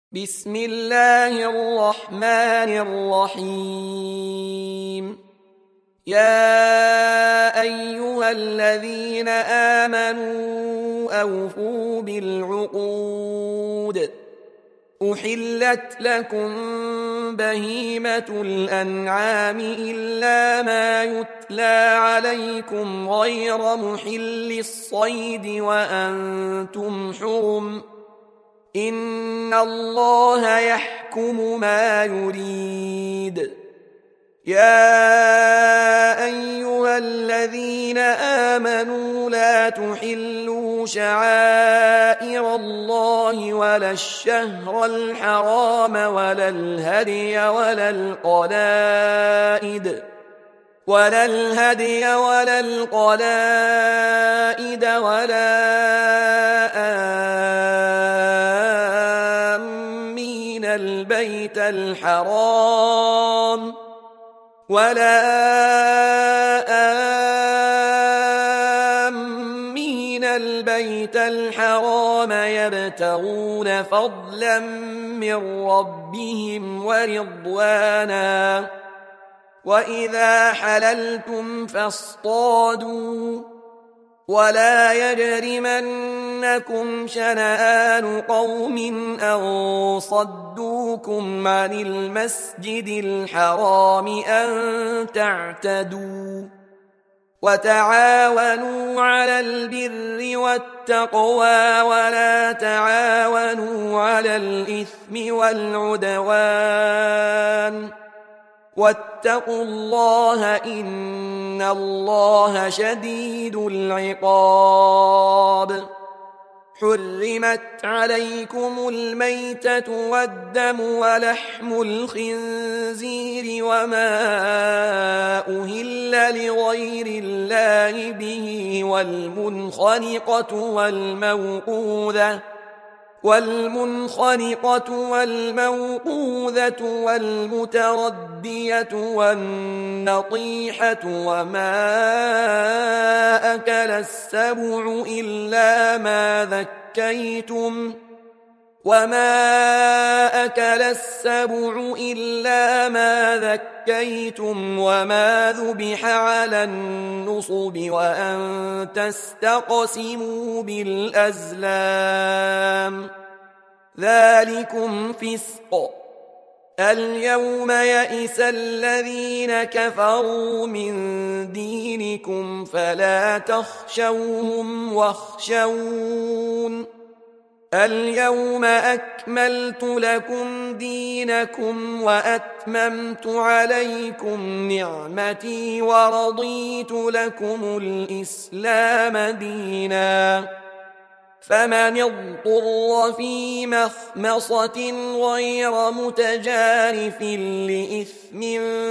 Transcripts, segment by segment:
بسم الله الرحمن الرحيم. يا أيها الذين آمنوا أوفوا بالعقود. أحلت لكم بهيمة الأنعام إلا ما يتلى عليكم غير محل الصيد وأنتم حرم. إن الله يحكم ما يريد. يا أيها الذين آمنوا لا تحلوا شعائر الله ولا الشهر الحرام ولا الهدي ولا القلائد ولا آمين البيت الحرام يبتغون فضلا من ربهم ورضوانا. وإذا حللتم فاصطادوا ولا يجرمنكم شنآن قوم أن صدوكم عن المسجد الحرام أن تعتدوا. وتعاونوا على البر والتقوى ولا تعاونوا على الإثم والعدوان. واتقوا الله إن الله شديد العقاب. حرمت عليكم الميتة والدم ولحم الخنزير وما أهل لغير الله به والمنخنقة والموقوذة والمتردية والنطيحة وما أكل السبع إلا ما ذكيتم وما ذبح على النصب وأن تستقسموا بالأزلام. ذلكم فسق. اليوم يئس الذين كفروا من دينكم فلا تخشوهم واخشون. اليوم أكملت لكم دينكم وأتممت عليكم نعمتي ورضيت لكم الإسلام دينا. فمن اضطر في مخمصة غير متجانف لإثم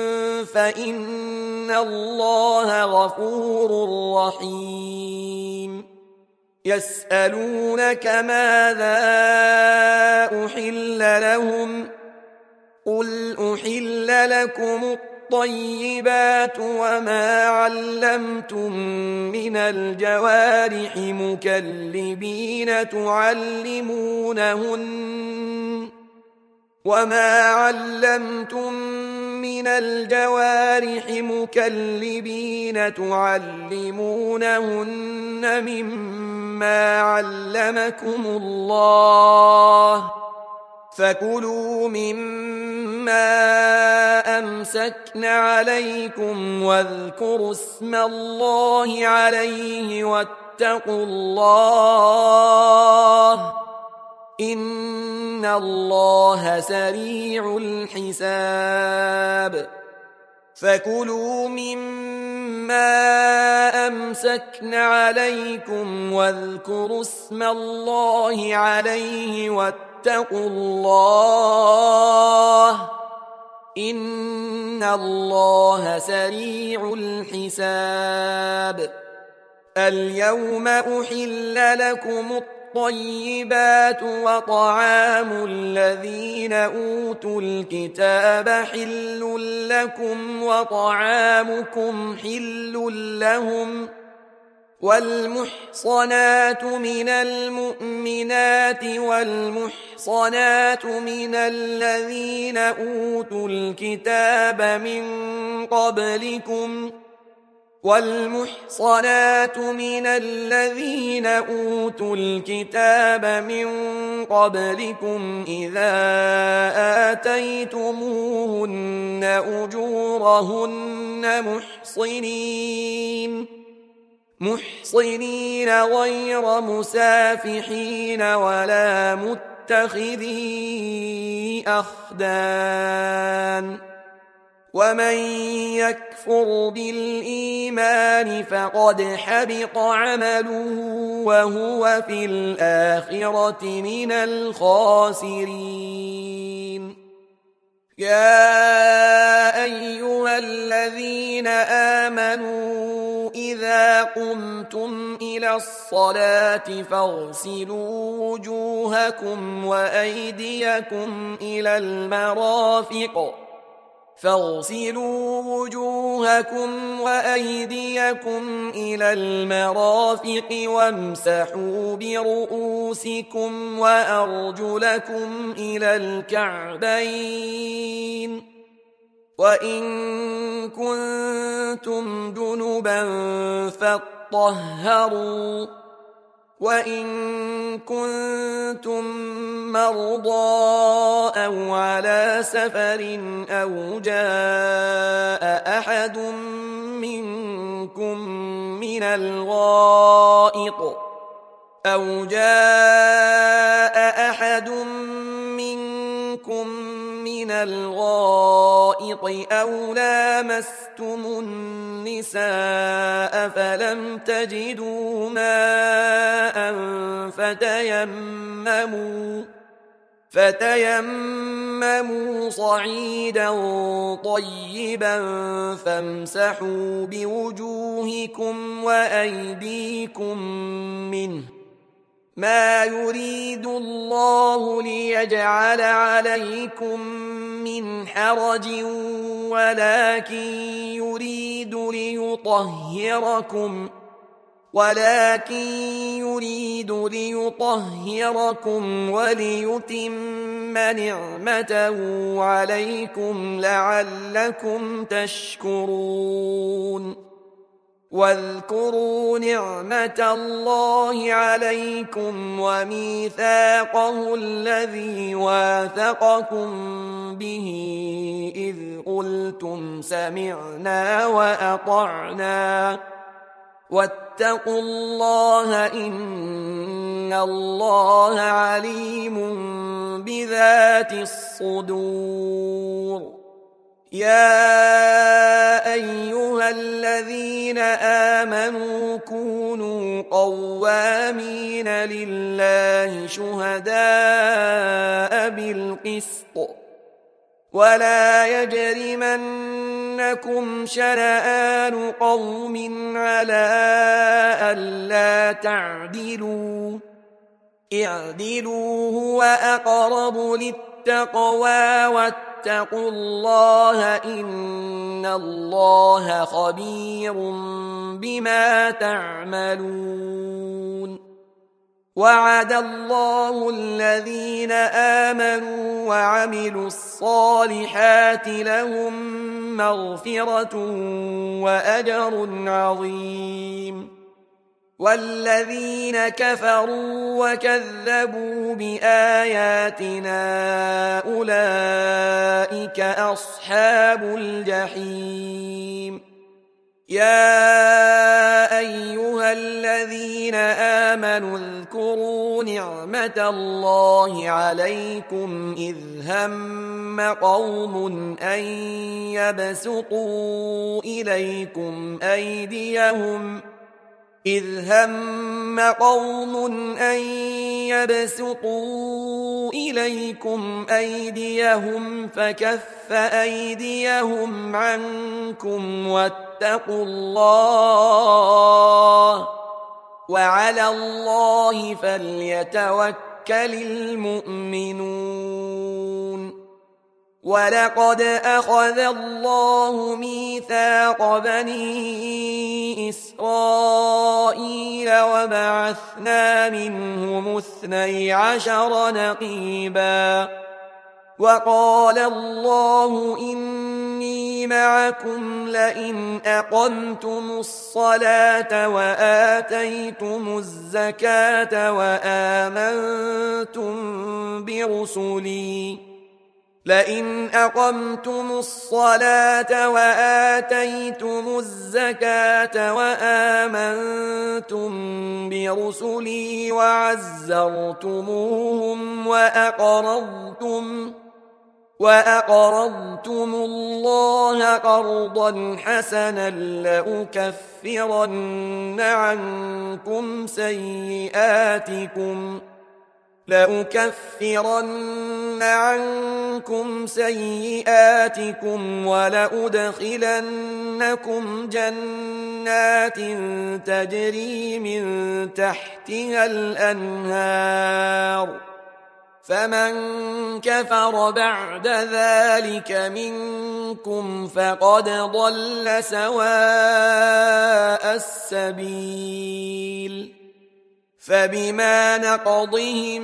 فإن الله غفور رحيم. يسألونك ماذا أحل لهم قل أحل لكم الطيبات وما علمتم من الجوارح مكلبين تعلمونهن مما علمكم الله. فكلوا مما أمسكن عليكم واذكروا اسم الله عليه واتقوا الله إن الله سريع الحساب. فكلوا مما أمسكن عليكم واذكروا اسم الله عليه واتقوا الله إن الله سريع الحساب. اليوم أحل لكم الطيبات وطعام الذين أوتوا الكتاب حل لكم وطعامكم حل لهم والمحصنات من المؤمنات والمحصنات من الذين أوتوا الكتاب من قبلكم إذا آتيتموهن أجورهن محصنين غير مسافحين ولا متخذي أخدان ومن يكفر بالإيمان فقد حبط عمله وهو في الآخرة من الخاسرين. يا أيها الذين آمنوا إذا قمتم إلى الصلاة فاغسلوا وجوهكم وأيديكم إلى المرافق وامسحوا برؤوسكم وأرجلكم إلى الكعبين وإن كنتم جنبا فاطهروا وإن كنتم مرضى أو على سفر أو جاء أحد منكم من الغائط أو لامستم النساء فلم تجدوا ماء فتيمموا صعيدا طيبا فامسحوا بوجوهكم وأيديكم منه ما يريد الله ليجعل عليكم من حرج ولكن يريد ليطهركم وليتم نعمته عليكم لعلكم تشكرون. واذكروا نعمة الله عليكم وميثاقه الذي واثقكم به إذ قلتم سمعنا وأطعنا واتقوا الله إن الله عليم بذات الصدور. يا أيها الذين آمنوا كونوا قوامين لله شهداء بالقسط ولا يجرمنكم شنآن قوم على ألا تعدلوا اعدلوا هو أقرب للتقوى واتقوا الله إن الله خبير بما تعملون. وعد الله الذين آمنوا وعملوا الصالحات لهم مغفرة وأجر عظيم. والذين كفروا وكذبوا بآياتنا أولئك أصحاب الجحيم. يا أيها الذين آمنوا اذكروا نعمة الله عليكم إذ هم قوم أن يبسطوا إليكم أيديهم فكف أيديهم عنكم واتقوا الله وعلى الله فليتوكل المؤمنون. ولقد أخذ الله ميثاق بني إسرائيل وبعثنا منهم 12 نقيبا وقال الله إني معكم لئن أقمتم الصلاة وآتيتم الزكاة لئن أقمتم الصلاة وآتيتم الزكاة وآمنتم برسلي وعزرتموهم وأقرضتم الله قرضا حسنا لأكفرن عنكم سيئاتكم ولأدخلنكم جنات تجري من تحتها الأنهار فمن كفر بعد ذلك منكم فقد ضل سواء السبيل فبما نقضهم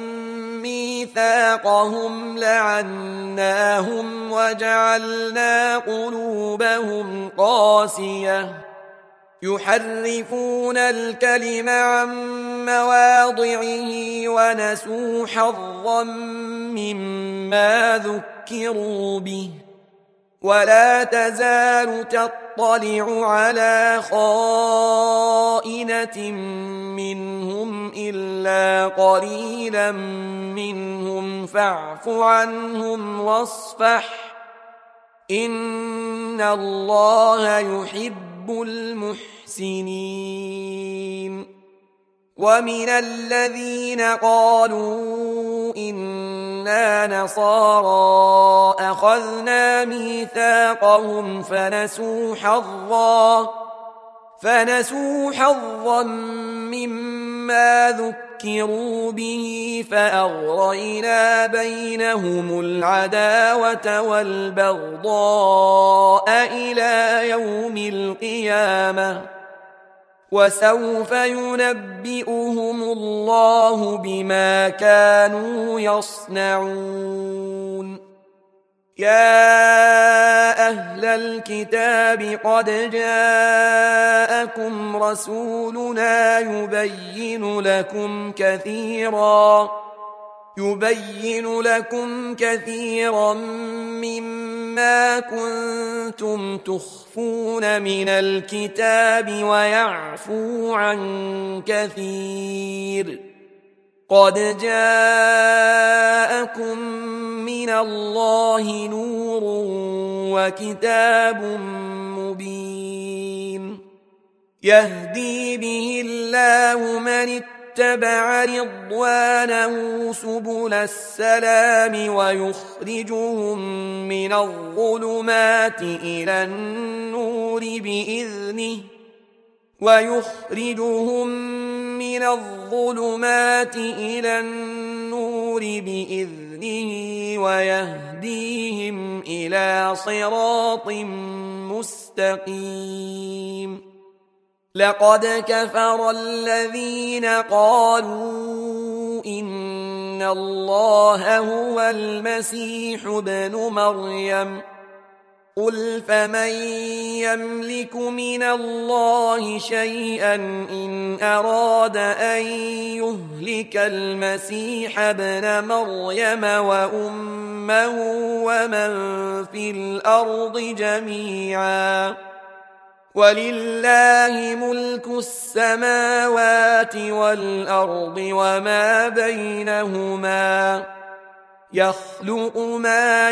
ميثاقهم لعناهم وجعلنا قلوبهم قاسية يحرفون الكلم عن مواضعه ونسوا حظا مما ذكروا به ولا تزال تطلع على خائنة منهم إلا قليلا منهم فاعف عنهم واصفح إن الله يحب المحسنين ومن الذين قالوا إنا نصارى أخذنا ميثاقهم فنسوا حظا مما ذكروا به فأغرينا بينهم العداوة والبغضاء إلى يوم القيامة وسوف ينبئهم الله بما كانوا يصنعون يا أهل الكتاب قد جاءكم رسولنا يبين لكم كثيرا مما كنتم تخفون من الكتاب ويعفو عن كثير قد جاءكم من الله نور وكتاب مبين يهدي به الله من اتبع رضوانه سبل السلام ويخرجهم من الظلمات إلى النور بإذنه ويهديهم إلى صراط مستقيم لقد كفر الذين قالوا إن الله هو المسيح ابن مريم قل فمن يملك من الله شيئا إن أراد أن يهلك المسيح ابن مريم وأمه ومن في الأرض جميعا ولله ملك السماوات والأرض وما بينهما يخلق ما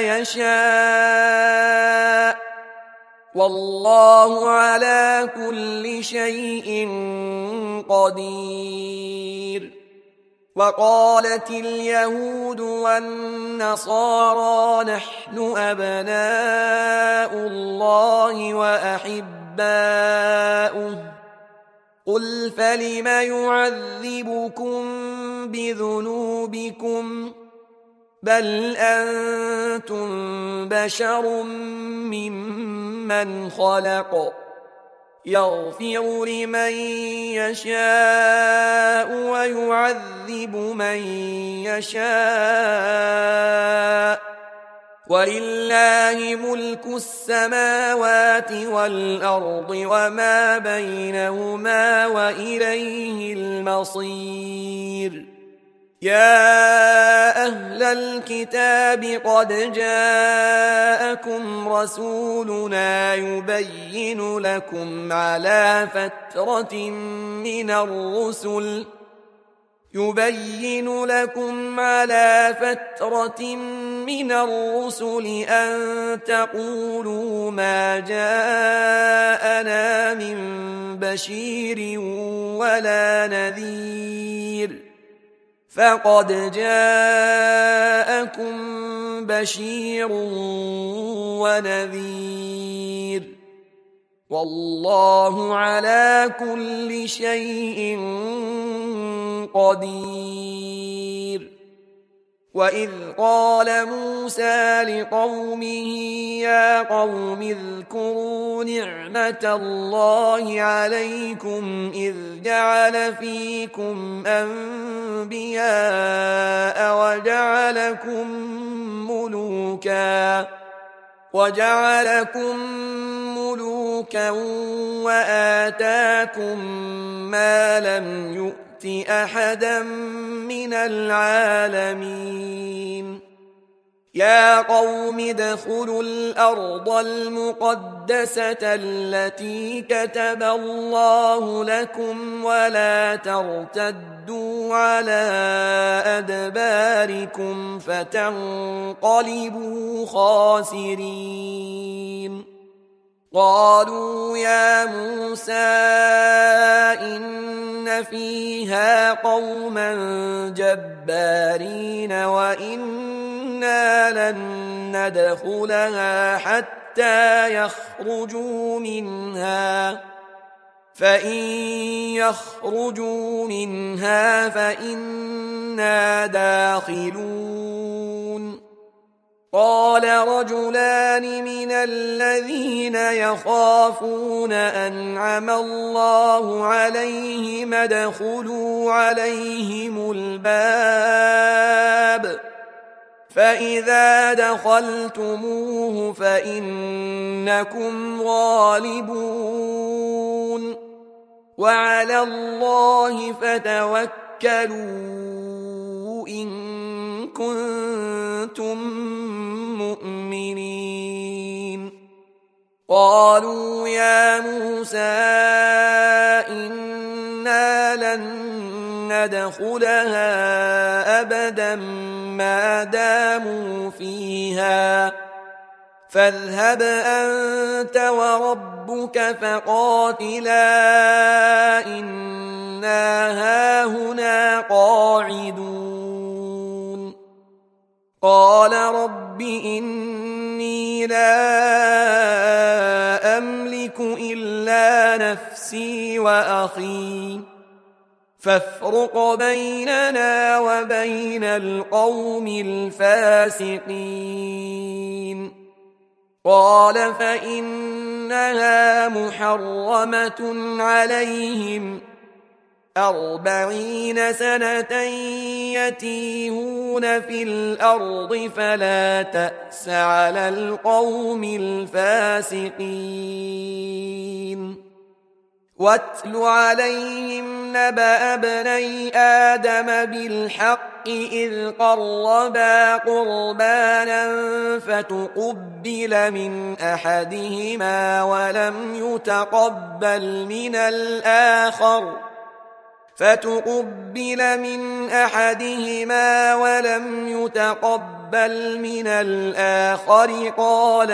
يشاء والله على كل شيء قدير وقالت اليهود والنصارى نحن أبناء الله وأحباؤه قل فلم يعذبكم بذنوبكم بل أنتم أنتم بشر ممن خلق يغفر لمن يشاء ويعذب من يشاء ولله ملك السماوات والأرض وما بينهما وإليه المصير يا أهل الكتاب قد جاءكم رسولنا يبين لكم على فترة من الرسل أن تقولوا ما جاءنا من بشير ولا نذير فقد جاءكم بشير ونذير والله على كل شيء قدير وإذ قال موسى لقومه يا قوم اذكروا نعمة الله عليكم إذ جعل فيكم أنبياء وجعلكم ملوكا وآتاكم ما لم يؤت أحدا من العالمين يا قوم ادخلوا الأرض المقدسة التي كتب الله لكم ولا ترتدوا على أدباركم فتنقلبوا خاسرين قالوا يا موسى إن فيها قوما جبارين وإنا لن ندخلها حتى يخرجوا منها فإن يخرجوا منها فإنا داخلون قال رجلان من الذين يخافون أنعم الله عليهم ادخلوا عليهم الباب فإذا دخلتموه فإنكم غالبون وعلى الله فتوكلوا إن كنتم مؤمنين قالوا يا موسى إنا لن ندخلها أبدا ما داموا فيها فاذهب أنت وربك فقاتلا إنا هاهنا قاعدون قال رب إني لا أملك إلا نفسي وأخي فافرق بيننا وبين القوم الفاسقين قال فإنها محرمة عليهم 40 سنة يتيهون في الأرض فلا تأس على القوم الفاسقين واتل عليهم نبأ ابني آدم بالحق إذ قربا قربانا فتقبل من أحدهما ولم يتقبل من الآخر قال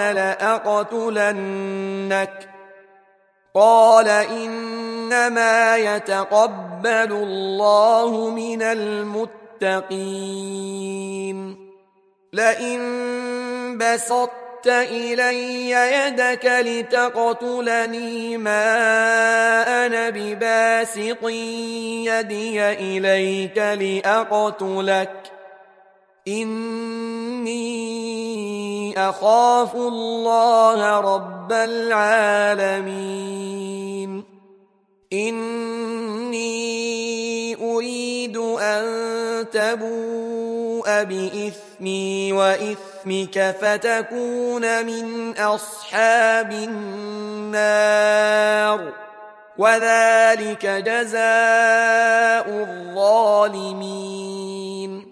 لأقتلنك قال إنما يتقبل الله من المتقين لئن بسطت إلي يدك لتقتلني ما أنا بباسط يدي إليك لأقتلك إني أخاف الله رب العالمين إني أريد أن تبوء بإثمي وإثمك فتكون من أصحاب النار وذلك جزاء الظالمين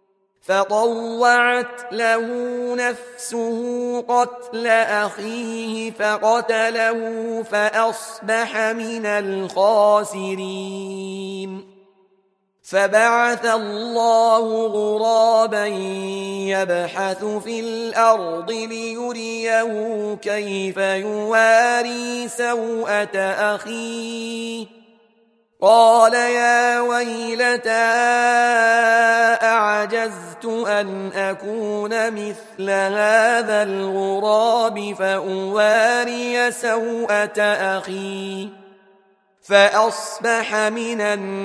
فطوعت له نفسه قتل أخيه فقتله فأصبح من الخاسرين فبعث الله غرابا يبحث في الأرض ليريه كيف يواري سوءة أخيه قال يا ويلتى أعجزت أن أكون مثل هذا الغراب فأواري سوءة أخي فأصبح من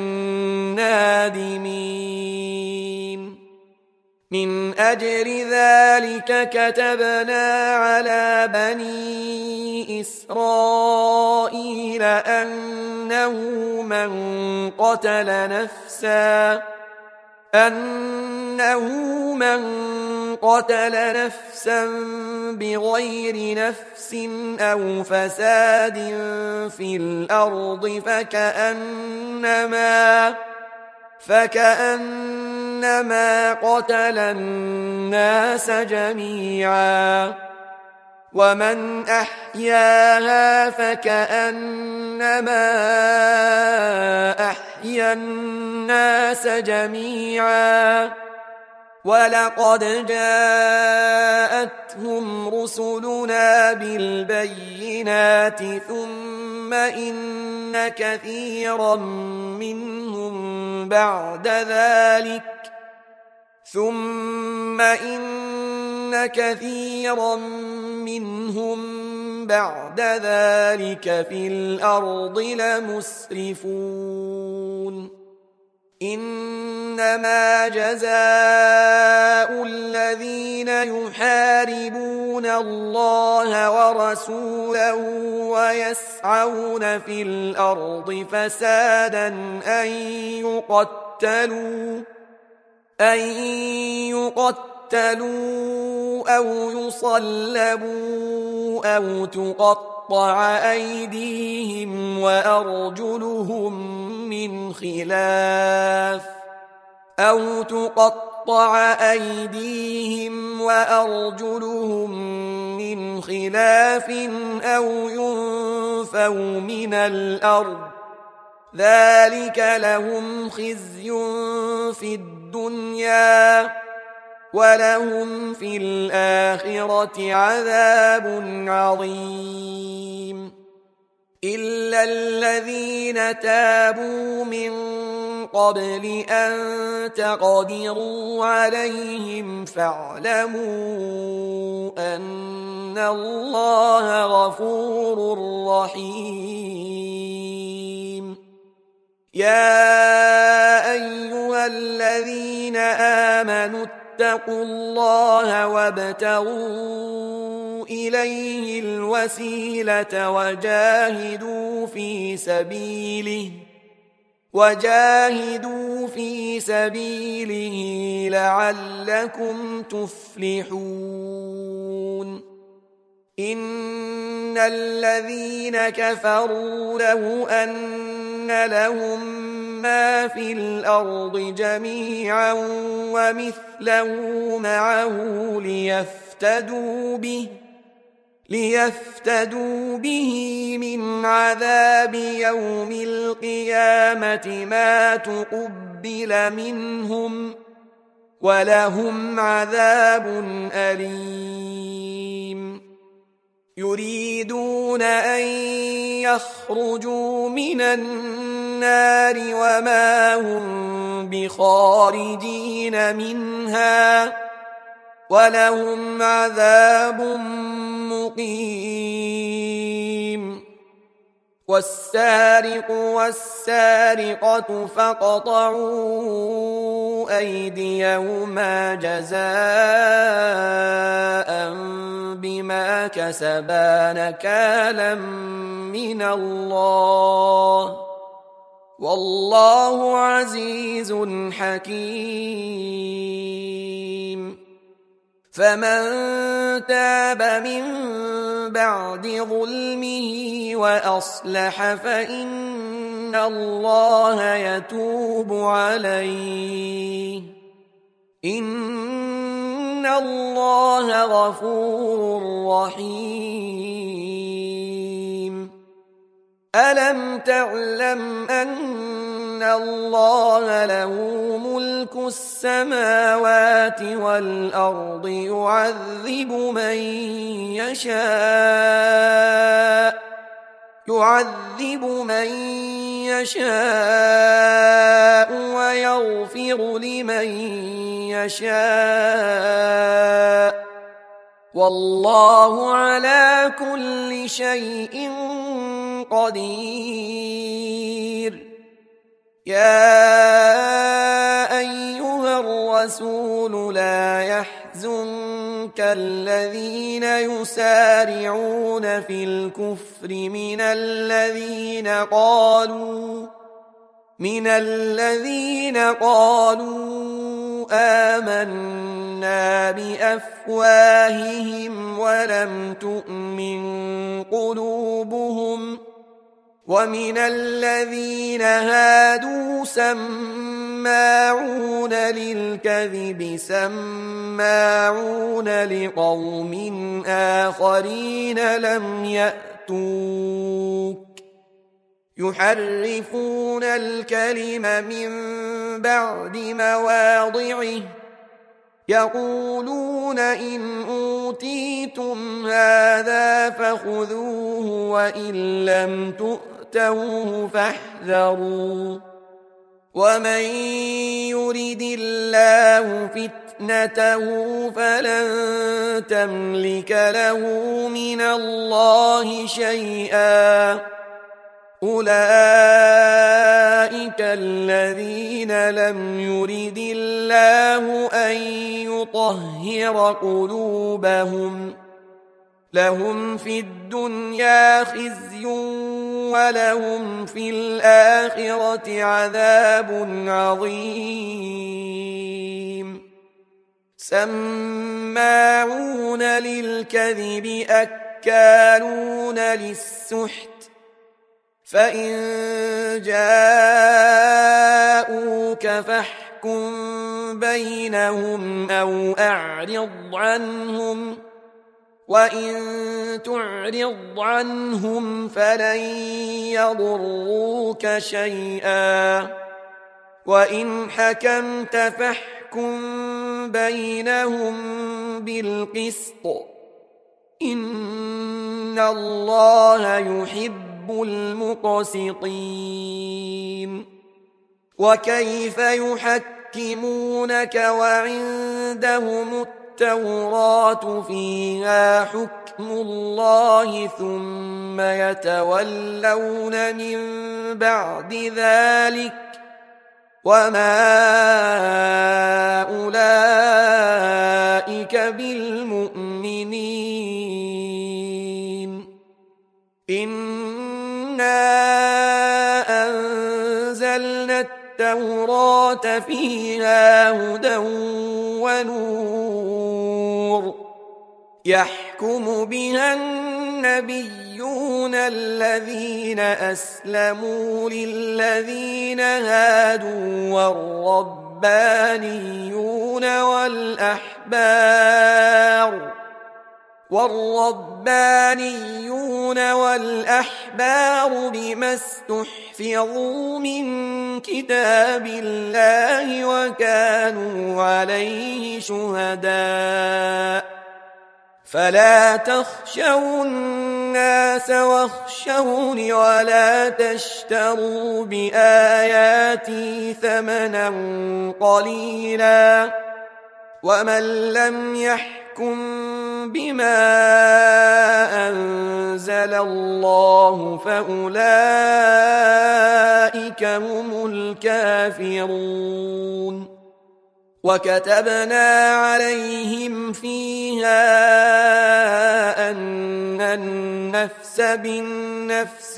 النادمين من أجل ذلك كتبنا على بني إسرائيل أنه من قتل نفسا بغير نفس أو فساد في الأرض فكأنما قتل الناس جميعا ومن أحياها فكأنما أحيا الناس جميعا ولقد جاءتهم رسلنا بالبينات ثم إن كثيرا منهم بعد ذلك في الأرض لمسرفون إنما جزاء الذين يحاربون الله ورسوله ويسعون في الأرض فسادا أن يقتلوا أو يصلبوا تقطع أيديهم وأرجلهم من خلاف أو ينفوا من الأرض ذلك لهم خزي في الدنيا ولهم في الآخرة عذاب عظيم إلا الذين تابوا من قبل أن تقدروا عليهم فاعلموا أن الله غفور رحيم يا أيها الذين آمنوا اتقوا الله وابتغوا إليه الوسيلة وجاهدوا في سبيله لعلكم تفلحون إن الذين كفروا لو أن لهم ما في الأرض جميعا ومثله معه ليفتدوا به من عذاب يوم القيامة ما تقبل منهم ولهم عذاب أليم يريدون أن يخرجوا من النار وما هم بخارجين منها ولهم عذاب مقيم والسارق والسارقة فاقطعوا أيديهما جزاء كسبا نكالا من الله والله عزيز حكيم فمن تاب من بعد ظلمه وأصلح فإن الله يتوب عليه إن الله غفور رحيم ألم تعلم أن الله له ملك السماوات والأرض يعذب من يشاء ويغفر لمن يشاء والله على كل شيء قدير يا أيها الرسول لا يحزنك الذين يسارعون في الكفر من الذين قالوا آمنا بأفواههم ولم تؤمن قلوبهم ومن الذين هادوا سماعون للكذب سماعون لقوم آخرين لم يأتوك يحرفون الكلم من بعد مواضعه يقولون إن أوتيتم هذا فخذوه وإن لم تؤتوه فاحذروا ومن يرد الله فتنته فلن تملك له من الله شيئا أولئك الذين لم يرد الله أن يطهر قلوبهم لهم في الدنيا خزي ولهم في الآخرة عذاب عظيم سماعون للكذب أكالون للسحت فإن جاءوك فاحكم بينهم أو أعرض عنهم وإن تعرض عنهم فلن يضروك شيئا وإن حكمت فاحكم بينهم بالقسط إن الله يحب المقسطين وكيف يحكمونك وعندهم التوراة فيها حكم الله ثم يتولون من بعد ذلك وما أولئك بالمؤمنين إنا أنزلنا التوراة فيها هدى ونور يحكم بها النبيون الذين أسلموا للذين هادوا والربانيون والأحبار بما استحفظوا من كتاب الله وكانوا عليه شهداء فلا تخشوا الناس واخشوني ولا تشتروا بآياتي ثمنا قليلا ومن لم يحكم بما أنزل الله فأولئك هم الكافرون وكتبنا عليهم فيها أن النفس بالنفس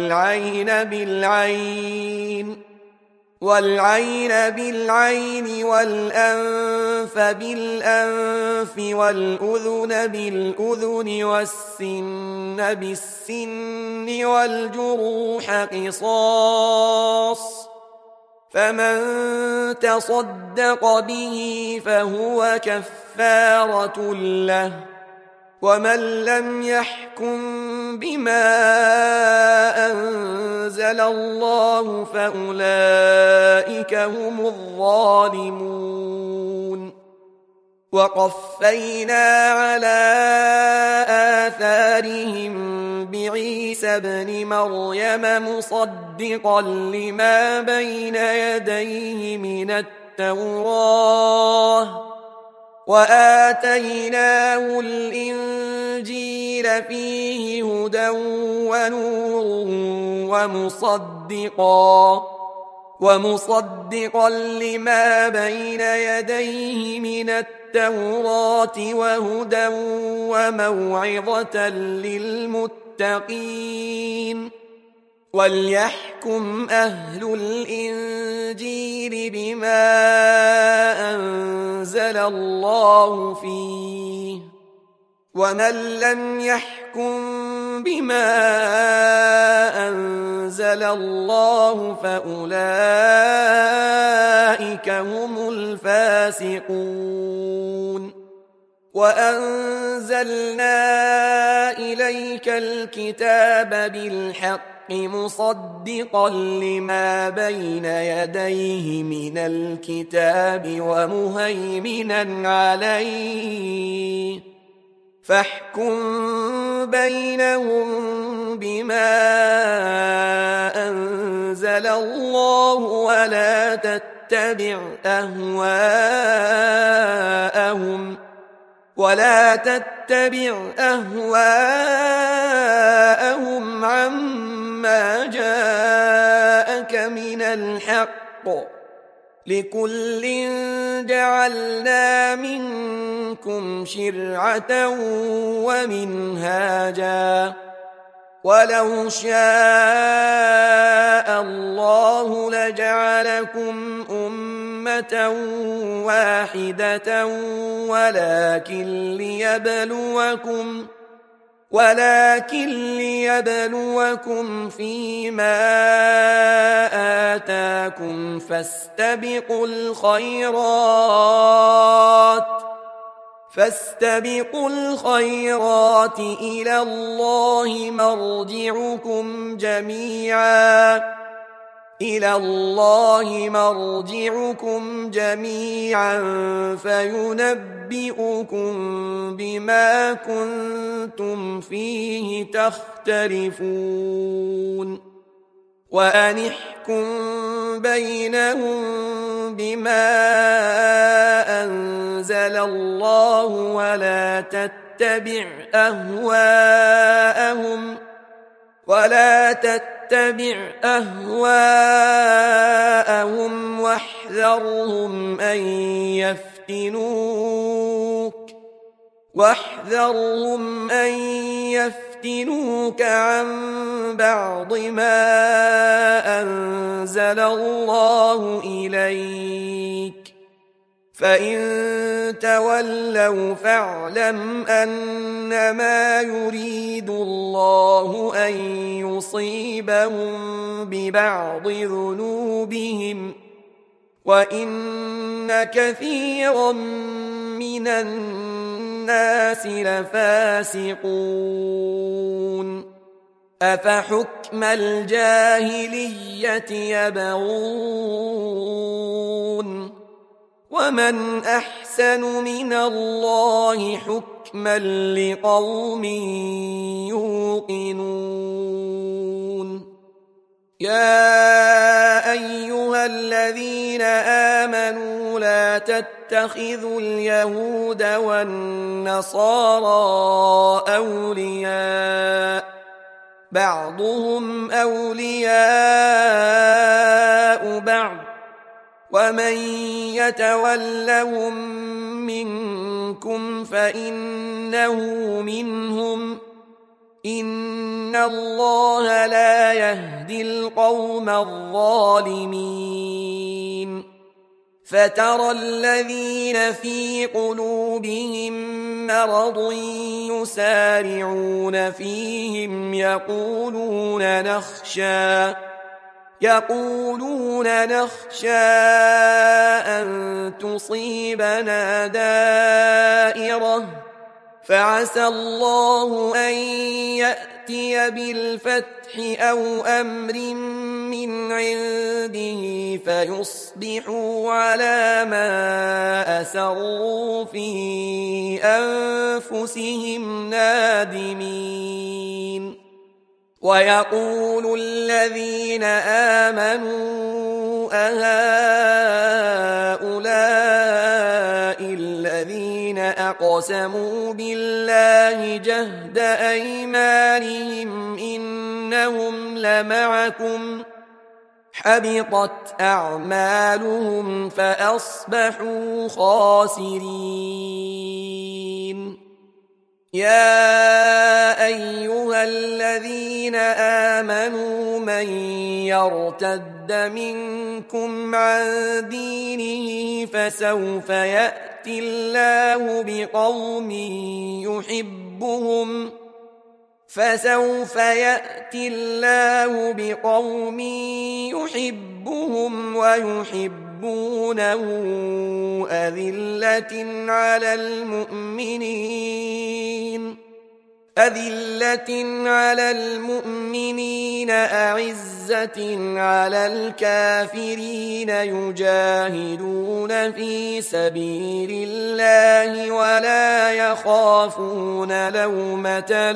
والعين بالعين والأنف بالأنف والأذن بالأذن والسن بالسن والجروح قصاص، فمن تصدق به فهو كفارة له، ومن لم يحكم بما أنزل الله فأولئك هم الظالمون. وقفينا على آثارهم بعيسى ابن مريم مصدقا لما بين يديه من التوراة، وآتيناه الإنجيل فيه هدى ونور ومصدقا لما بين يديه من التوراة وهدى وموعظة للمتقين. وليحكم أهل الإنجيل بما أنزل الله فيه، ومن لم يحكم بما أنزل الله فأولئك هم الفاسقون. وأنزلنا إليك الكتاب بالحق مصدقا لما بين يديه من الكتاب ومهيمنا عليه، فاحكم بينهم بما أنزل الله ولا تتبع أهواءهم عما جاءك من الحق، لكل جعلنا منكم شرعة ومنهاجا، ولو شاء الله لجعلكم أمة واحدة ولكن ليبلوكم فيما آتاكم، فاستبقوا الخيرات إلى الله مرجعكم جميعا فينبئكم بما كنتم فيه تختلفون. وأن احكم بينهم بما أنزل الله ولا تتبع أهواءهم واحذرهم أن يفتنوك عن بعض ما أنزل الله إليك، فإن تولوا فاعلم أنما يريد الله أن يصيبهم ببعض ذنوبهم، وإن كثيرا من الناس لفاسقون. أفحكم الجاهلية يبغون، ومن أحسن من الله حكما لقوم يوقنون. يا أيها الذين آمنوا لا تتخذوا اليهود والنصارى أولياء، بعضهم أولياء بعض، ومن يتولهم منكم فإنه منهم، إن الله لا يهدي القوم الظالمين فترى الذين في قلوبهم مرض يسارعون فيهم يقولون نخشى أن تصيبنا دائرة فعسى الله أن يأتي بالفتح أو أمر من عنده فيصبحوا على ما أسروا في أنفسهم نادمين ويقول الذين آمنوا أهؤلاء الذين أقسموا بالله جهد أيمانهم إنهم لمعكم حبطت أعمالهم فأصبحوا خاسرين يا أيها الذين آمنوا من يرتد منكم عن دينه فسوف يأتي الله بقوم يحبهم ويحبونه أذلة على المؤمنين أعزة على الكافرين يجاهدون في سبيل الله ولا يخافون لومة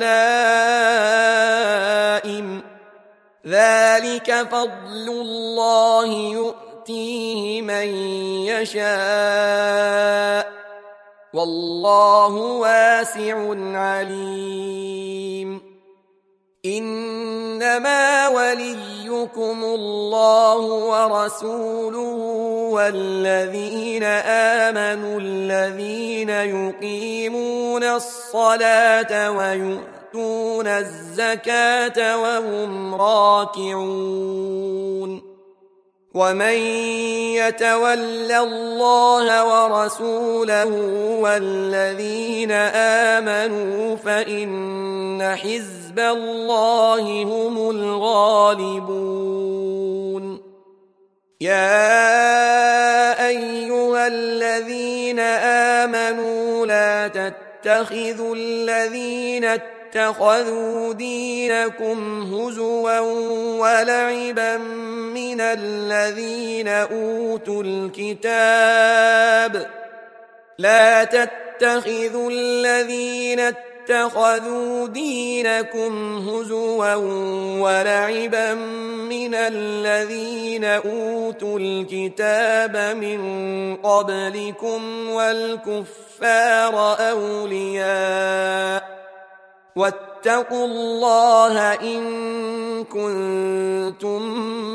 لائم ذلك فضل الله يؤتيه من يشاء والله واسع عليم إنما وليكم الله ورسوله والذين آمنوا الذين يقيمون الصلاة ويؤتون الزكاة وهم راكعون ومن يتول الله ورسوله والذين آمنوا فإن حزب الله هم الغالبون يا أيها الذين آمنوا لا تتخذوا الذين اتخذوا دينكم هزوا ولعبا من الذين أوتوا الكتاب من قبلكم والكفار أولياء واتقوا الله إن كنتم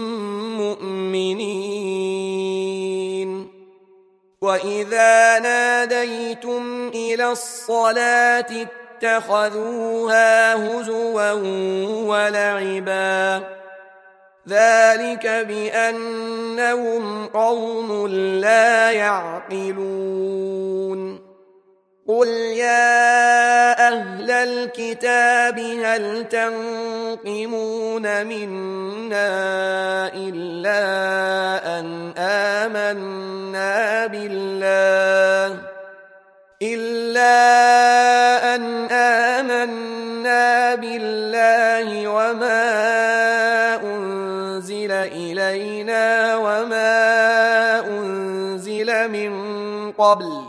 مؤمنين وإذا ناديتم إلى الصلاة اتخذوها هزوا ولعبا ذلك بأنهم قوم لا يعقلون قل يا أهل الكتاب هل تنقمون منا إلا أن آمنا بالله وما أنزل إلينا وما أنزل من قبل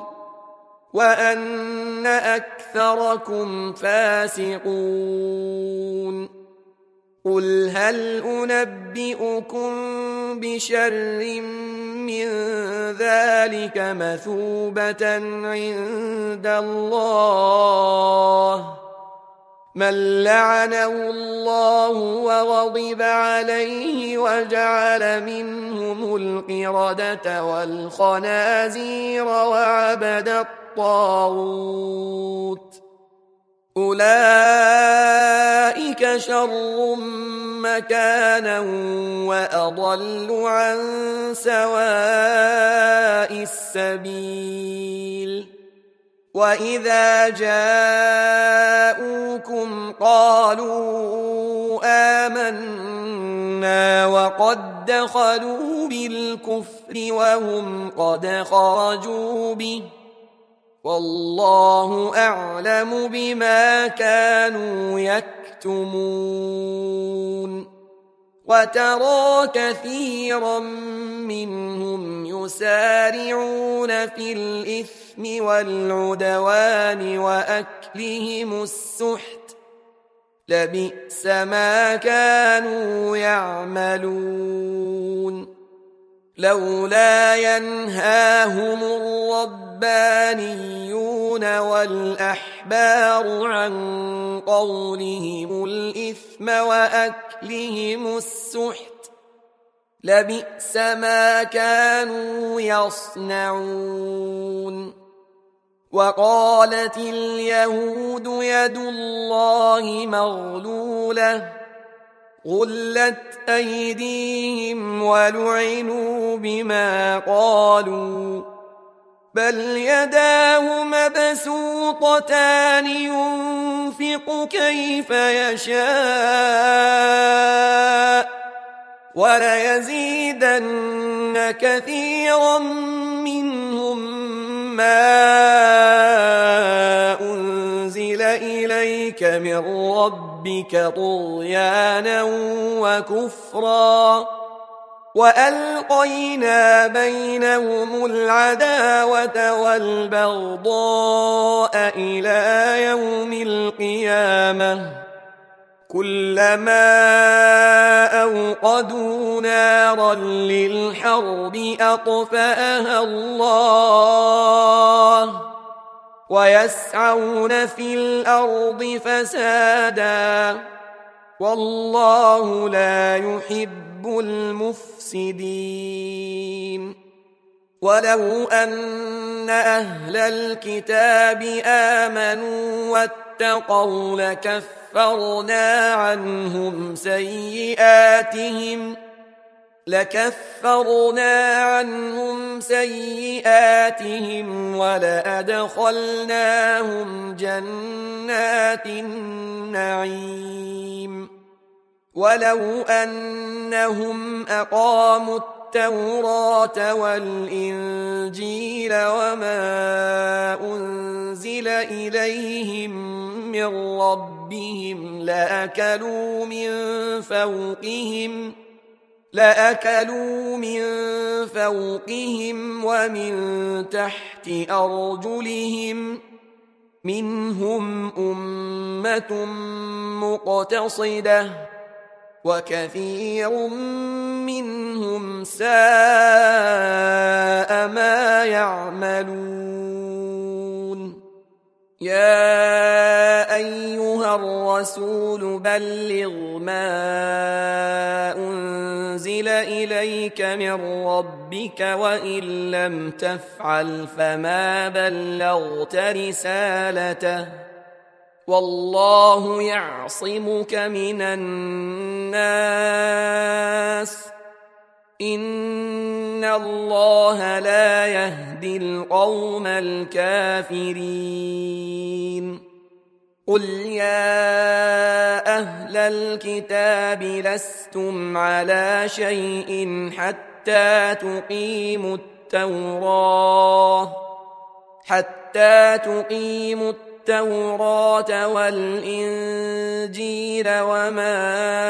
وأن أكثركم فاسقون قل هل أنبئكم بشر من ذلك مثوبة عند الله من لعنه الله وغضب عليه وجعل منهم القردة والخنازير وعبد الطاغوت أولئك شر مكانا وأضل عن سواء السبيل وإذا جاءوكم قالوا آمنا وقد دخلوا بالكفر وهم قد خرجوا به والله أعلم بما كانوا يكتمون وترى كثيرا منهم يسارعون في الإثم والعدوان وأكلهم السحت لبئس ما كانوا يعملون لولا ينهاهم الربانيون والأحبار عن قولهم الإثم وأكلهم السحت لبئس ما كانوا يصنعون وقالت اليهود يد الله مغلولة غلت أيديهم ولعنوا بما قالوا بل يداه مبسوطتان ينفق كيف يشاء وليزيدن كثيرا منهم ما أنزل إليك من ربك طغيانا وكفرا وألقينا بينهم العداوة والبغضاء إلى يوم القيامة كلما أوقدوا نارا للحرب أطفأها الله ويسعون في الأرض فسادا والله لا يحب المفسدين ولو أن أهل الكتاب آمنوا واتقوا لكفرنا عنهم سيئاتهم ولأدخلناهم جنات النعيم ولو أنهم أقاموا التوراة والإنجيل وما أنزل إليهم من ربهم لأكلوا من فوقهم ومن تحت أرجلهم منهم أمة مقتصدة وكثير منهم ساء ما يعملون يا أيها الرسول بلغ ما أنزل إليك من ربك وإن لم تفعل فما بلغت رسالته والله يعصمك من الناس إن الله لا يهدي القوم الكافرين قل يا أهل الكتاب لستم على شيء حتى تقيموا التوراة والإنجيل وما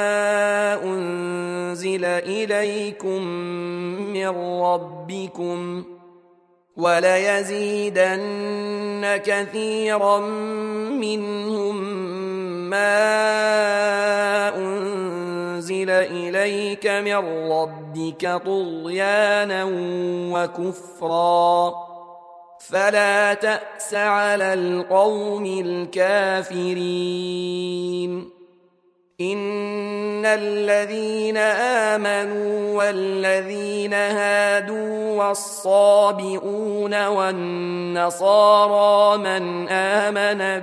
أنزل إليكم من ربكم وليزيدن كثيرا منهم ما أنزل إليك من ربك طغيانا وكفرا فلا تأس على القوم الكافرين إن الذين آمنوا والذين هادوا والصابئون والنصارى من آمن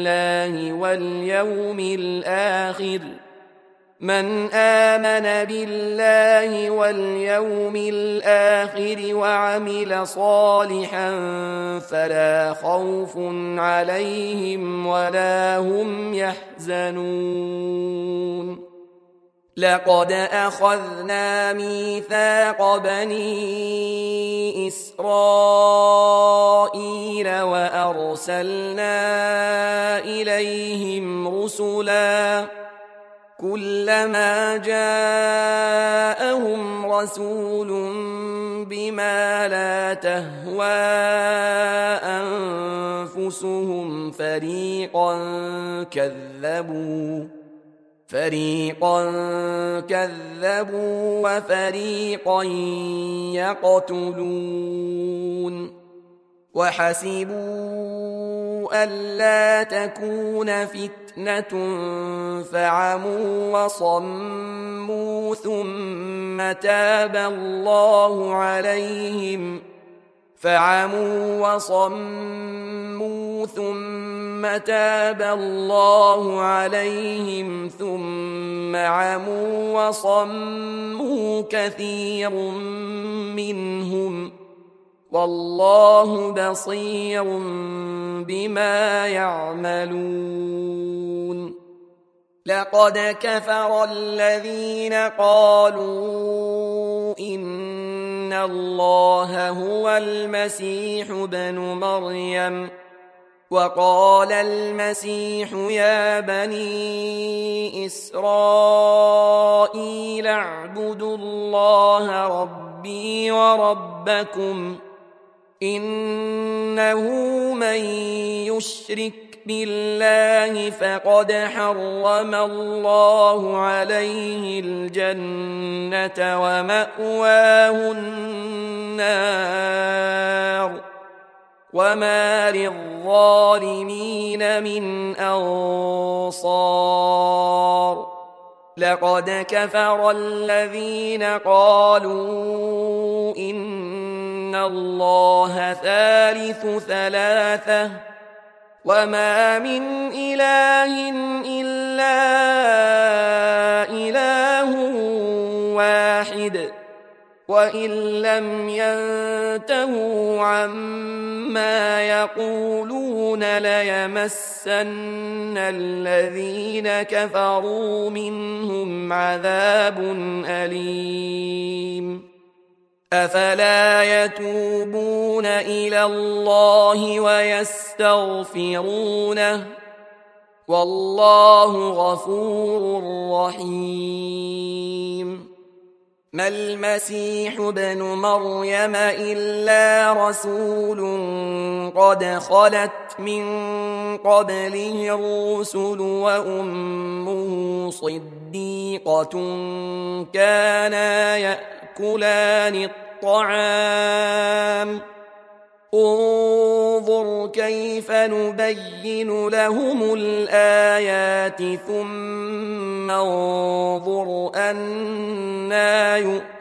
بالله واليوم الآخر وعمل صالحا فلا خوف عليهم ولا هم يحزنون لقد أخذنا ميثاق بني إسرائيل وأرسلنا إليهم رسلا كلما جاءهم رسول بما لا تهوى أنفسهم فريقا كذبوا وفريقا يقتلون وحسبوا ألا تكون فتنة فعموا وصموا ثم تاب الله عليهم ثم عموا وصموا كثير منهم والله بصير بما يعملون لقد كفر الذين قالوا إن الله هو المسيح ابن مريم وقال المسيح يا بني إسرائيل اعبدوا الله ربي وربكم إنه من يشرك بالله فقد حرم الله عليه الجنة ومأواه النار وما للظالمين من أنصار لقد كفر الذين قالوا إن الله ثالث ثلاثة وما من إله إلا إله واحد وإن لم ينتهوا عما يقولون ليمسن الذين كفروا منهم عذاب أليم أفلا يتوبون إلى الله ويستغفرونه والله غفور رحيم ما المسيح ابن مريم إلا رسول قد خلت من قبله الرسل وأمه صديقة كانا يأكلان الطعام انظر كيف نبين لهم الآيات ثم انظر أنى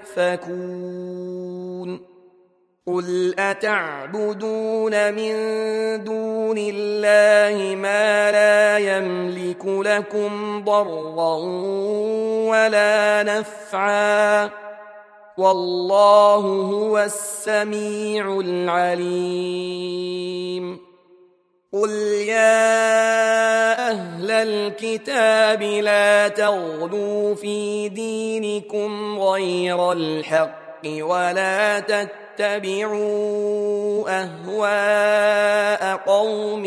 يؤفكون قل أتعبدون من دون الله ما لا يملك لكم ضرا ولا نفعا والله هو السميع العليم قل يا أهل الكتاب لا تغلوا في دينكم غير الحق ولا تتبعوا أهواء قوم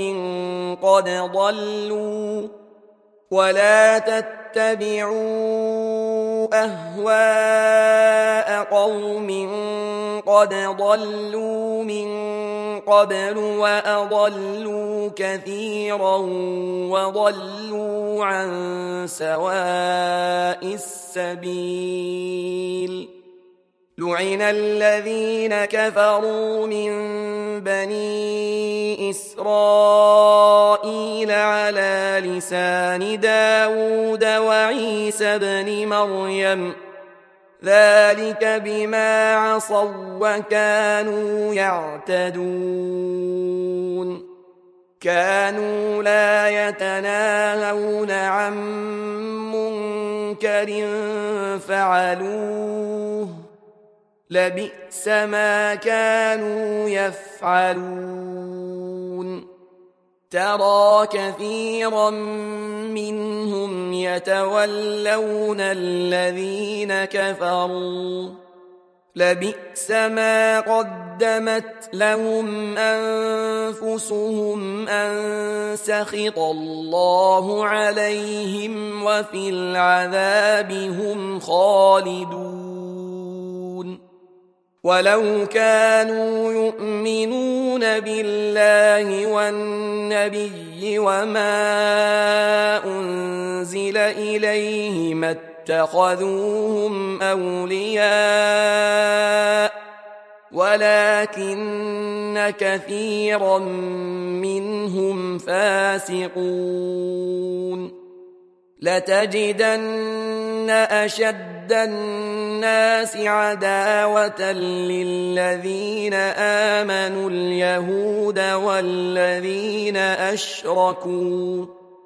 قد ضلوا من قبل وأضلوا كثيرا وضلوا عن سواء السبيل لعن الذين كفروا من بني إسرائيل على لسان داود وعيسى بن مريم ذلك بما عصوا وكانوا يعتدون كانوا لا يتناهون عن منكر فعلوه لبئس ما كانوا يفعلون ترى كثيرا منهم يتولون الذين كفروا لبئس ما قدمت لهم أنفسهم أن سخط الله عليهم وفي العذاب هم خالدون ولو كانوا يؤمنون بالله والنبي وما أنزل إليه ما اتخذوهم أولياء ولكن كثيرا منهم فاسقون لتجدن أشد الناس عداوة للذين آمنوا اليهود والذين أشركوا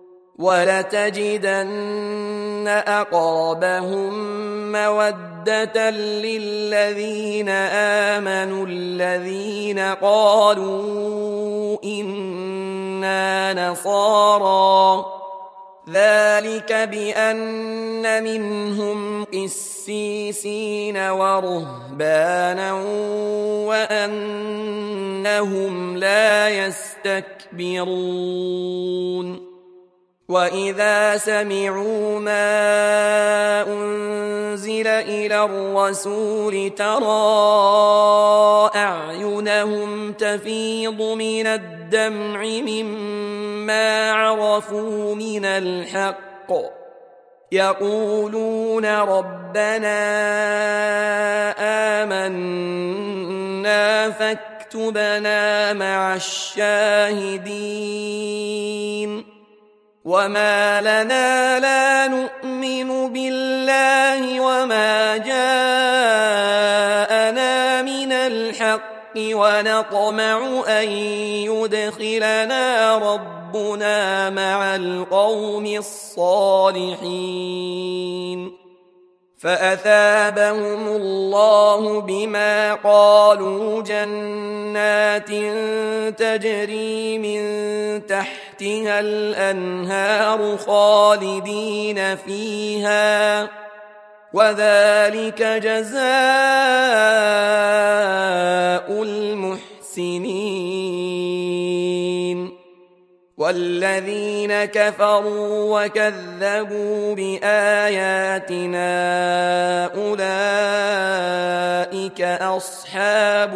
ولتجدن أقربهم مودة للذين آمنوا الذين قالوا إنا نصارى ذلك بأن منهم قسيسين ورهبانا وأنهم لا يستكبرون وإذا سمعوا ما أنزل إلى الرسول ترى أعينهم تفيض من الدمع مما عرفوا من الحق يقولون ربنا آمنا فاكتبنا مع الشاهدين وما لنا لا نؤمن بالله وما جاءنا من الحق ونطمع أن يدخلنا ربنا مع القوم الصالحين فأثابهم الله بما قالوا جنات تجري من تحتها الأنهار خالدين فيها وذلك جزاء المحسنين والذين كفروا وكذبوا بآياتنا أولئك أصحاب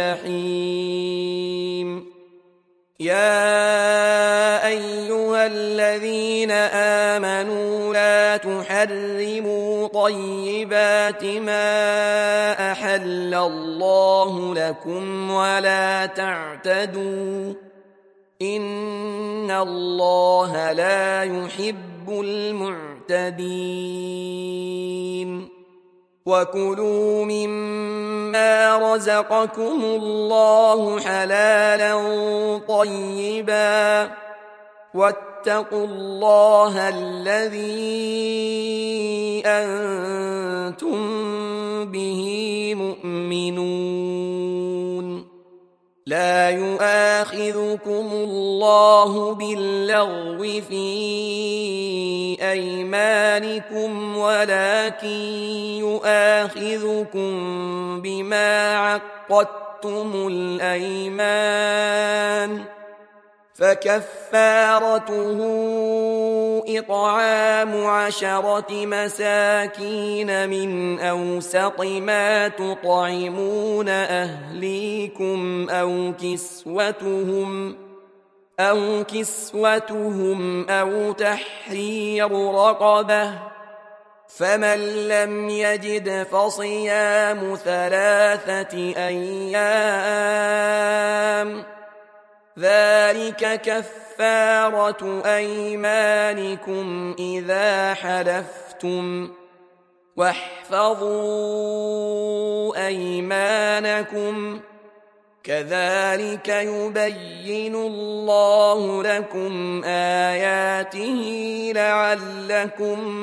الجحيم يا أيها الذين آمنوا لا تحرموا طيبات ما أحل الله لكم ولا تعتدوا إن الله لا يحب المعتدين وكلوا مما رزقكم الله حلالا طيبا واتقوا الله الذي أنتم به مؤمنون لا يؤاخذكم الله باللغو في أيمانكم ولكن يؤاخذكم بما عقدتم الأيمان فكفارته إطعام 10 مساكين من أوسط ما تطعمون أهليكم أو كسوتهم أو تحرير رقبة فمن لم يجد فصيام 3 أيام ذلك كفارة أيمانكم إذا حلفتم واحفظوا أيمانكم كذلك يبين الله لكم آياته لعلكم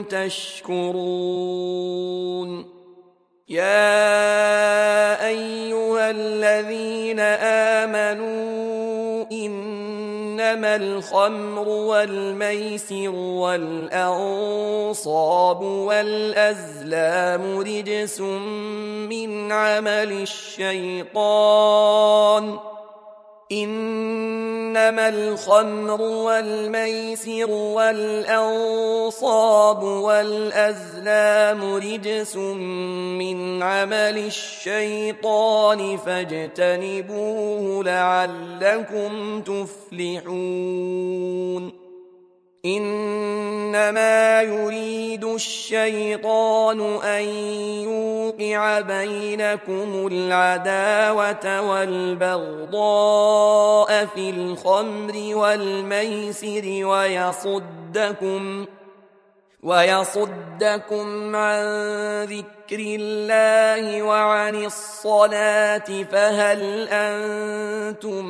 تشكرون يا أيها الذين آمنوا إنما الخمر والميسر والأنصاب والأزلام رجس من عمل الشيطان إنما الخمر والميسر والأنصاب والأزلام رجس من عمل الشيطان فاجتنبوه لعلكم تفلحون إنما يريد الشيطان أن يوقع بينكم العداوة والبغضاء في الخمر والميسر ويصدكم عن ذكر الله وعن الصلاة فهل أنتم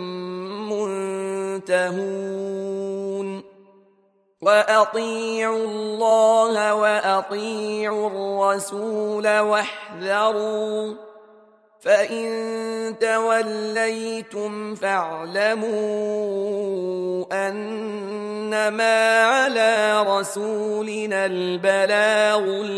منتهون وأطيعوا الله وأطيعوا الرسول واحذروا فإن توليتم فاعلموا أنما على رسولنا البلاغ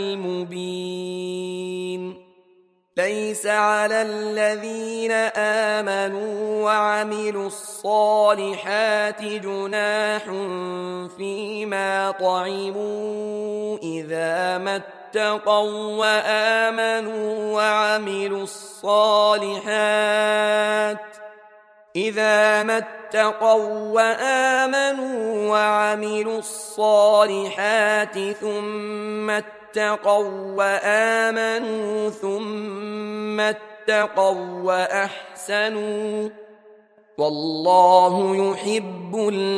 المبين ليس على الذين آمنوا وعملوا الصالحات جناح فيما طعموا إذا ما اتقوا وآمنوا وعملوا الصالحات ثم اتقوا وأحسنوا والله يحب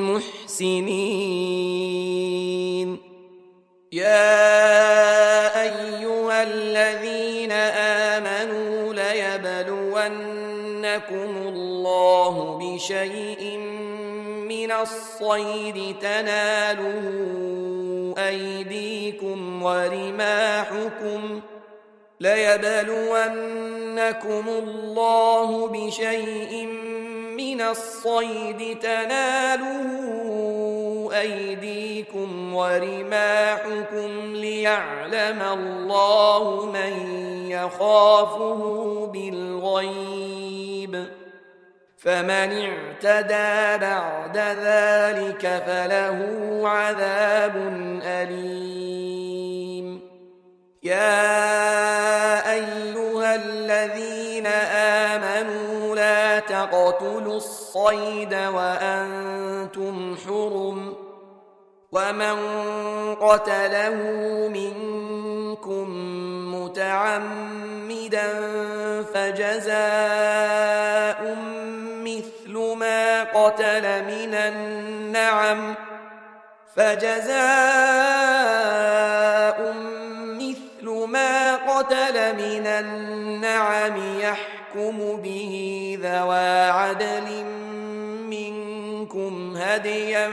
المحسنين يا أيها الذين آمنوا ليبلونكم الله بشيء من الصيد تناله أيديكم ورماحكم ليعلم الله من يخافه بالغيب فمن اعتدى بعد ذلك فله عذاب أليم يا أيها الذين آمنوا لا تقتلوا الصيد وأنتم حرم ومن قتله منكم متعمدا فجزاء مثل ما قتل من النعم يحكم به ذوى عدل منكم هديا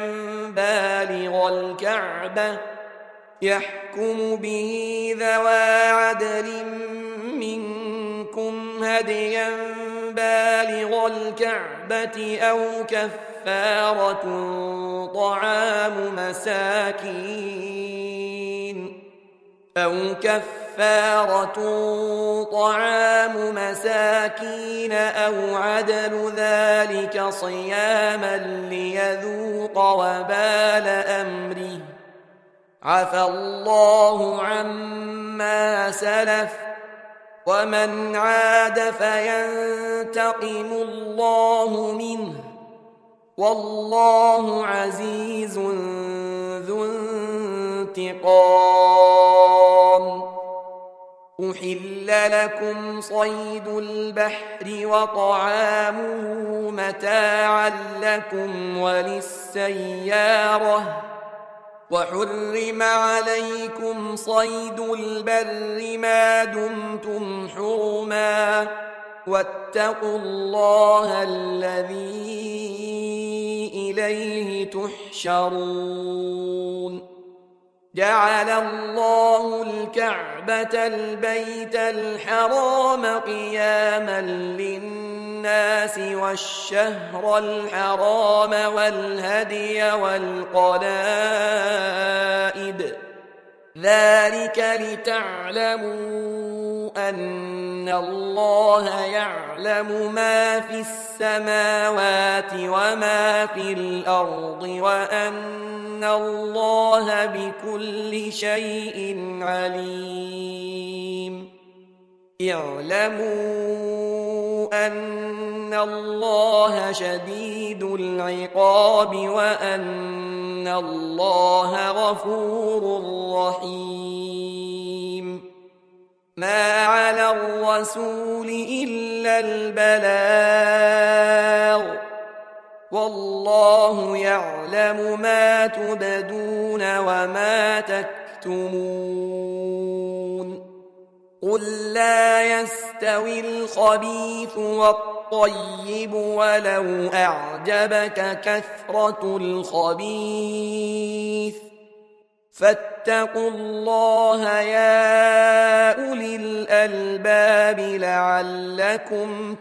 بالغ الكعبة أو كفارة طعام مساكين أو عدل ذلك صياما ليذوق وبال أمره عفى الله عما سلف ومن عاد فينتقم الله منه والله عزيز ذو انتقام أحل لكم صيد البحر وطعامه متاعا لكم وللسيارة وحرم عليكم صيد البر ما دمتم حرما واتقوا الله الذي إليه تحشرون جعل الله الكعبة البيت الحرام قياما للناس والشهر الحرام والهدي والقلائد ذلك لتعلموا أن الله يعلم ما في السماوات وما في الأرض وأن الله بكل شيء عليم اعلموا أن الله شديد العقاب وأن الله غفور رحيم ما على الرسول إلا البلاغ والله يعلم ما تبدون وما تكتمون قل لا يستوي الخبيث والطيب ولو أعجبك كثرة الخبيث فاتقوا الله يا أولي الألباب لعلكم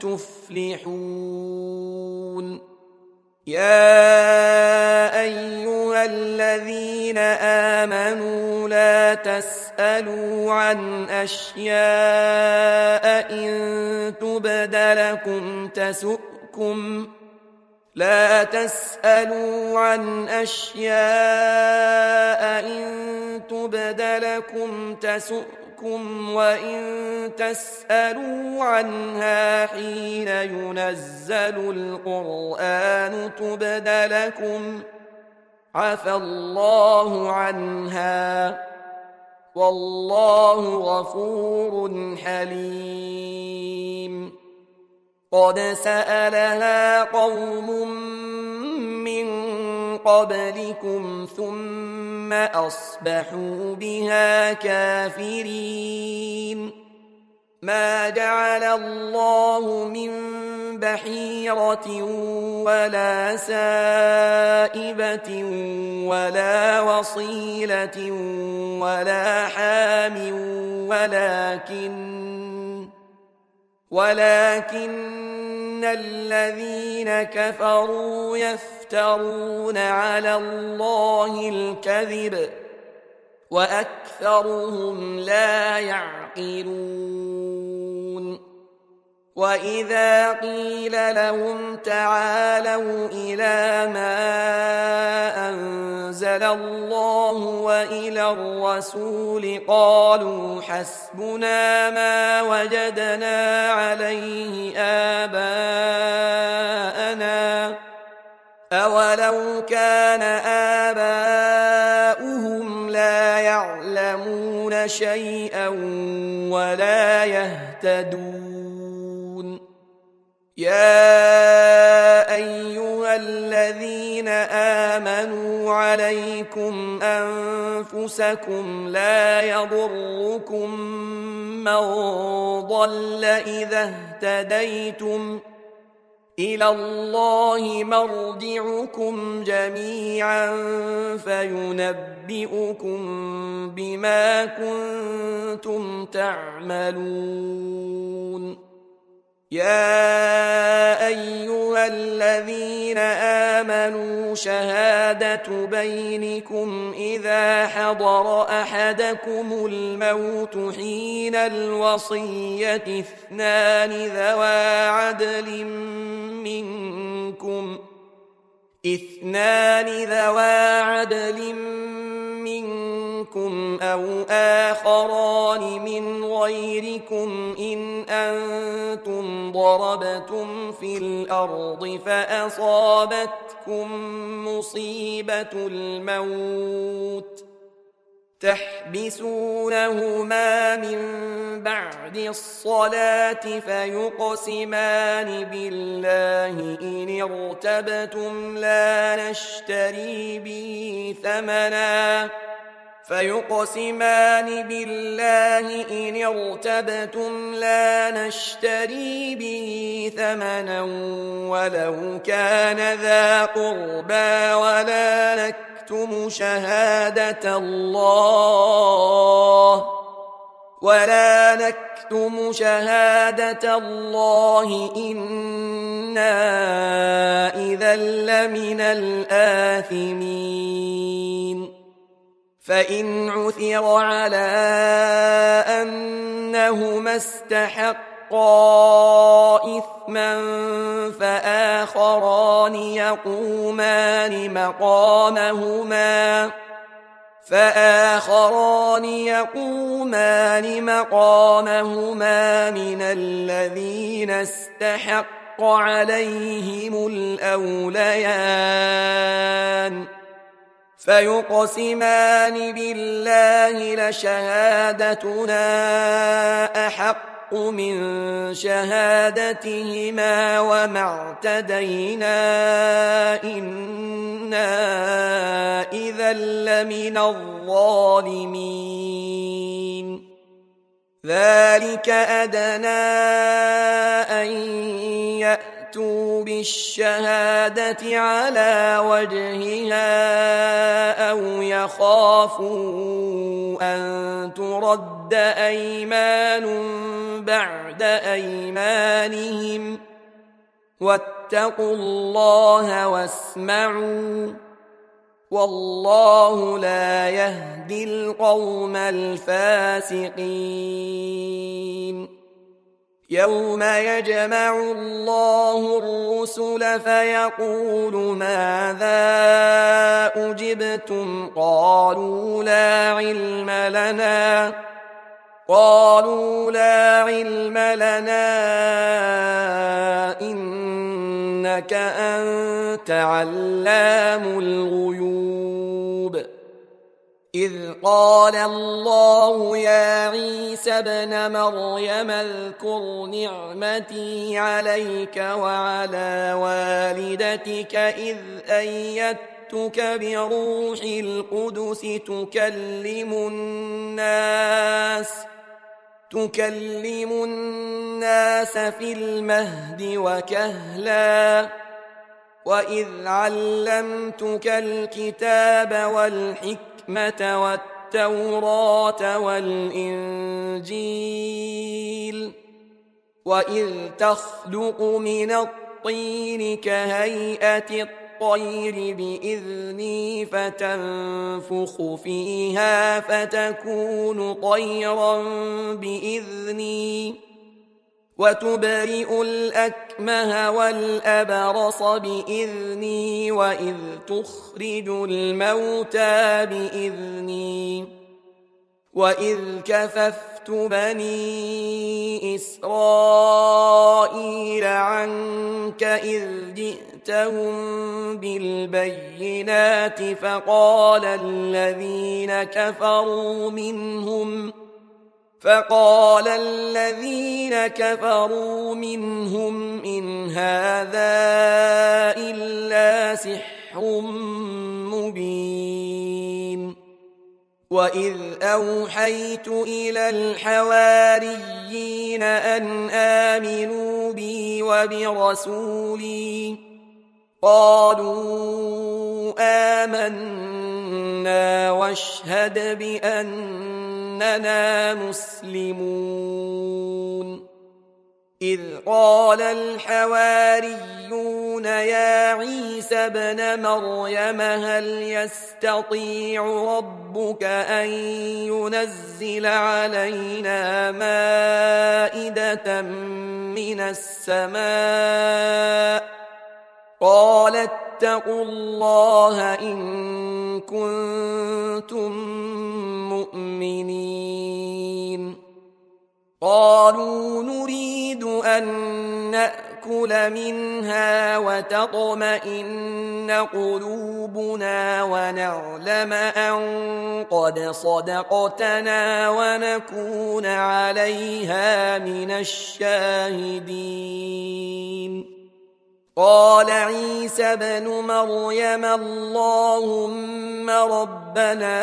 تفلحون يا أيها الذين آمنوا لا تسألوا عن أشياء إن تبد لكم تسؤكم لا تسألوا عن أشياء إن تبد لكم تسؤكم وإن تسألوا عنها حين ينزل القرآن تبد لكم عفى الله عنها والله غفور حليم قد سألها قوم من قبلكم ثم أصبحوا بها كافرين ما جعل الله من بحيرة ولا سائبة ولا وصيلة ولا حام ولكن الذين كفروا يفترون على الله الكذب وأكثرهم لا يعقلون وإذا قيل لهم تعالوا إلى ما أنزل الله وإلى الرسول قالوا حسبنا ما وجدنا عليه آباءنا أولو كان آباؤهم لا يعلمون شيئا ولا يهتدون يا أيها الذين آمنوا عليكم أنفسكم لا يضركم من ضل إذا اهتديتم إلى الله مرجعكم جميعا فينبئكم بما كنتم تعملون يا أيها الذين آمنوا شهادة بينكم إذا حضر أحدكم الموت حين الوصية اثنان ذوى عدل منكم أو آخران من غيركم إن أنتم ضربتم في الأرض تحبسونهما من بعد الصلاة فيقسمان بالله إن ارتبتم لا نشتري به ثمنا ولو كان ذا قربى ولا نكتم شهادة الله إنا إذا لمن الآثمين فإن عثر على أنهما استحقا إثما فآخران يقومان مقامهما من الذين استحق عليهم الأوليان فيقسمان بالله لشهادتنا أحق من شهادتهما وما اعتدينا إنا إذا لمن الظالمين ذلك أدنى أن يأتوا بالشهادة على وجهها أو يخافوا أن ترد أيمان بعد أيمانهم واتقوا الله واسمعوا والله لا يهدي القوم الفاسقين يوم يجمع الله الرسل فيقول ماذا أجبتم قالوا لا علم لنا إنك أنت علام الغيوب إذ قال الله يا عيسى ابن مريم اذكر نعمتي عليك وعلى والدتك إذ أيدتك بروح القدس تكلم الناس في المهد وكهلا وإذ علمتك الكتاب والحكمة والتوراة والإنجيل وإذ تخلق من الطين كهيئة الطير بإذني فتنفخ فيها فتكون طيرا بإذني وتبرئ الأكمه والأبرص بإذني وإذ تخرج الموتى بإذني وإذ كففت بني إسرائيل عنك إذ جئتهم بالبينات فقال الذين كفروا منهم إن هذا إلا سحر مبين وإذ أوحيت إلى الحواريين أن آمنوا بي وبرسولي قالوا آمنا واشهد بأننا مسلمون إذ قال الحواريون يا عيسى ابن مريم هل يستطيع ربك أن ينزل علينا مائدة من السماء قال اتقوا الله إن كنتم مؤمنين قالوا نريد أن نأكل نأكل منها وتطمئن قلوبنا ونعلم أن قد صدقتنا ونكون عليها من الشاهدين. قال عيسى ابن مريم اللهم ربنا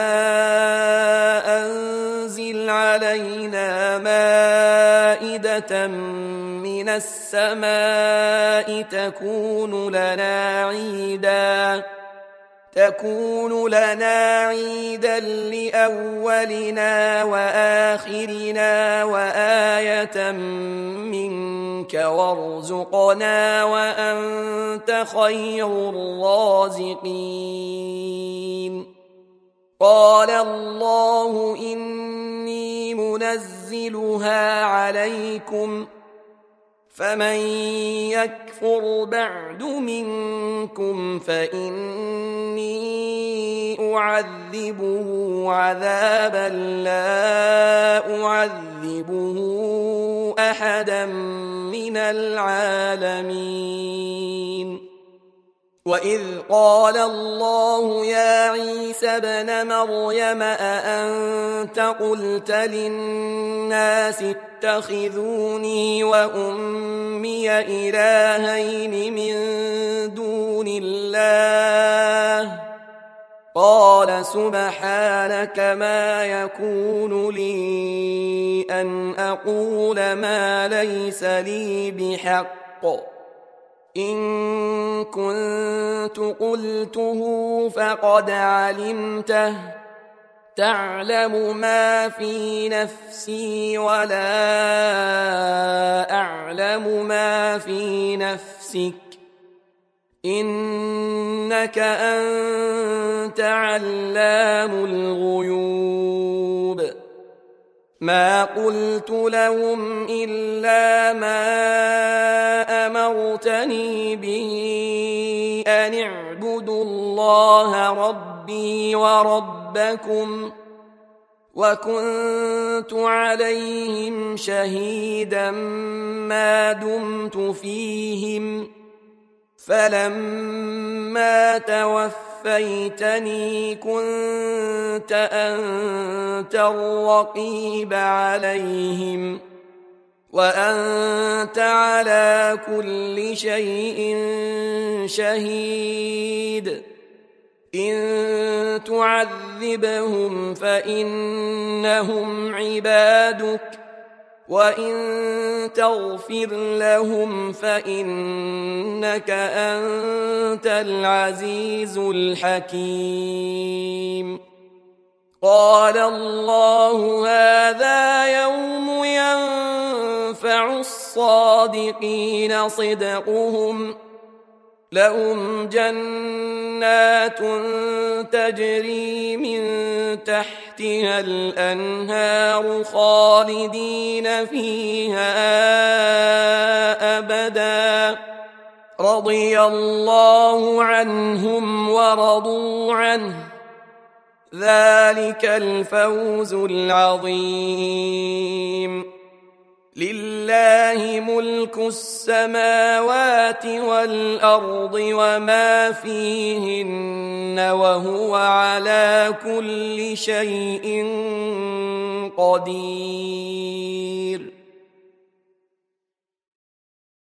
أنزل علينا مائدة من السماء تكون لنا عيدا لأولنا وآخرنا وآية منك وارزقنا وأنت خير الرازقين. قال الله إني منزلها عليكم فمن يكفر بعد منكم فإني أعذبه عذابا لا أعذبه أحدا من العالمين. وإذ قال الله يا عيسى ابن مريم أأنت قلت للناس اتخذوني وأمي إلهين من دون الله قال سبحانك ما يكون لي أن أقول ما ليس لي بحق إن كنت قلته فقد علمته تعلم ما في نفسي ولا أعلم ما في نفسك إنك أنت علام الغيوب. ما قلت لهم إلا ما أمرتني به أن اعبدوا الله ربي وربكم وكنت عليهم شهيدا ما دمت فيهم فلما توفيتني كنت أنت الرقيب عليهم وأنت على كل شيء شهيد. إن تعذبهم فإنهم عبادك وإن تغفر لهم فإنك أنت العزيز الحكيم. قال الله هذا يوم ينفع الصادقين صدقهم لهم جنات تجري من تحتها الأنهار خالدين فيها أبدا رضي الله عنهم ورضوا عنه ذلك الفوز العظيم. لله ملك السماوات والأرض وما فيهن وهو على كل شيء قدير.